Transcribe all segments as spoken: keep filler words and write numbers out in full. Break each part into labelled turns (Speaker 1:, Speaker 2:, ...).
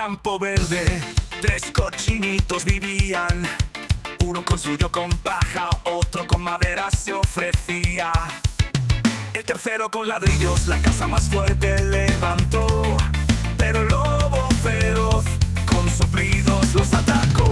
Speaker 1: campo verde, tres cochinitos vivían. Uno construyó con paja, otro con madera se ofrecía. El tercero con ladrillos la casa más fuerte levantó. Pero el lobo feroz con soplidos los atacó.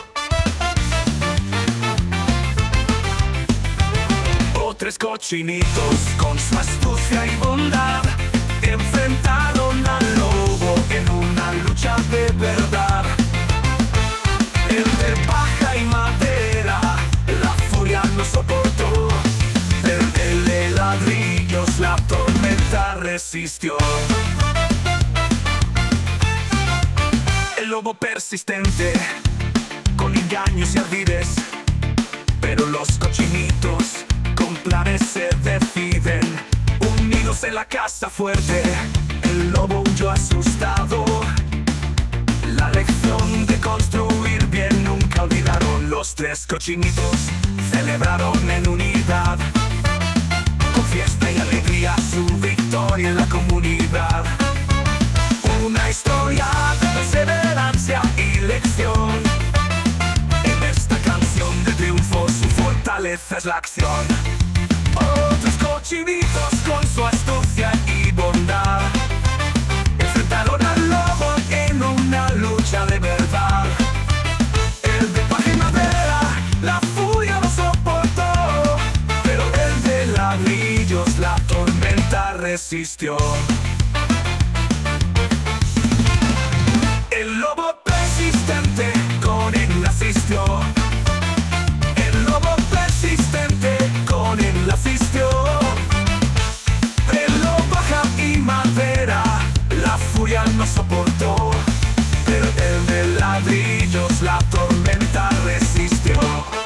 Speaker 1: Oh, tres cochinitos con su astucia y bondad enfrentaron al lobo en una lucha de verdad. El de paja y madera la furia no soportó, pero el de ladrillos la tormenta resistió. El lobo persistente con engaños y ardides, pero los cochinitos con planes se deciden. Unidos en la casa fuerte, el lobo huyó asustado. La lección de construir bien nunca olvidaron. Los tres cochinitos celebraron en unidad, con fiesta y alegría su victoria en la comunidad. Una historia de perseverancia y lección. En esta canción de triunfo su fortaleza es la acción. Otros cochinitos con su astucia y bondad enfrentaron al lobo en una lucha de verdad. El de paja y madera la furia no soportó, pero el de ladrillos la tormenta resistió. El lobo persistente con él asistió. El lobo persistente con él asistió. El lobo paja y madera la furia no soportó, pero el de ladrillos la tormenta resistió.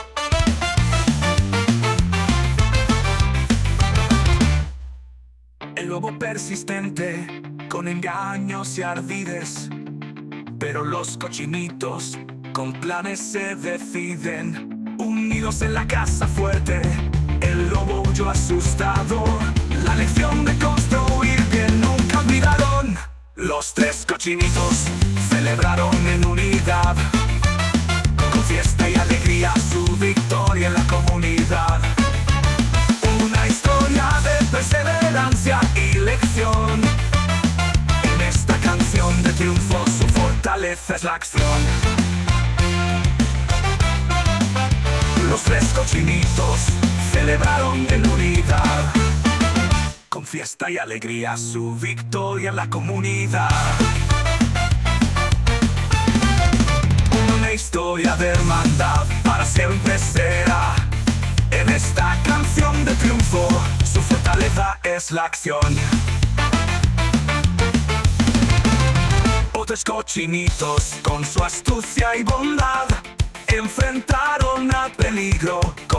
Speaker 1: El lobo persistente con engaños y ardides, pero los cochinitos con planes se deciden. Unidos en la casa fuerte, el lobo huyó asustado. La lección de construir bien nunca olvidaron. Los tres cochinitos celebraron en unidad, con fiesta y alegría su victoria en la comunidad. Una historia de perseverancia y lección. En esta canción de triunfo su fortaleza es la acción. Los tres cochinitos celebraron en unidad, con fiesta y alegría su victoria en la comunidad. Una historia de hermandad para siempre será. En esta canción de triunfo su fortaleza es la acción. Otros cochinitos con su astucia y bondad enfrentaron al peligro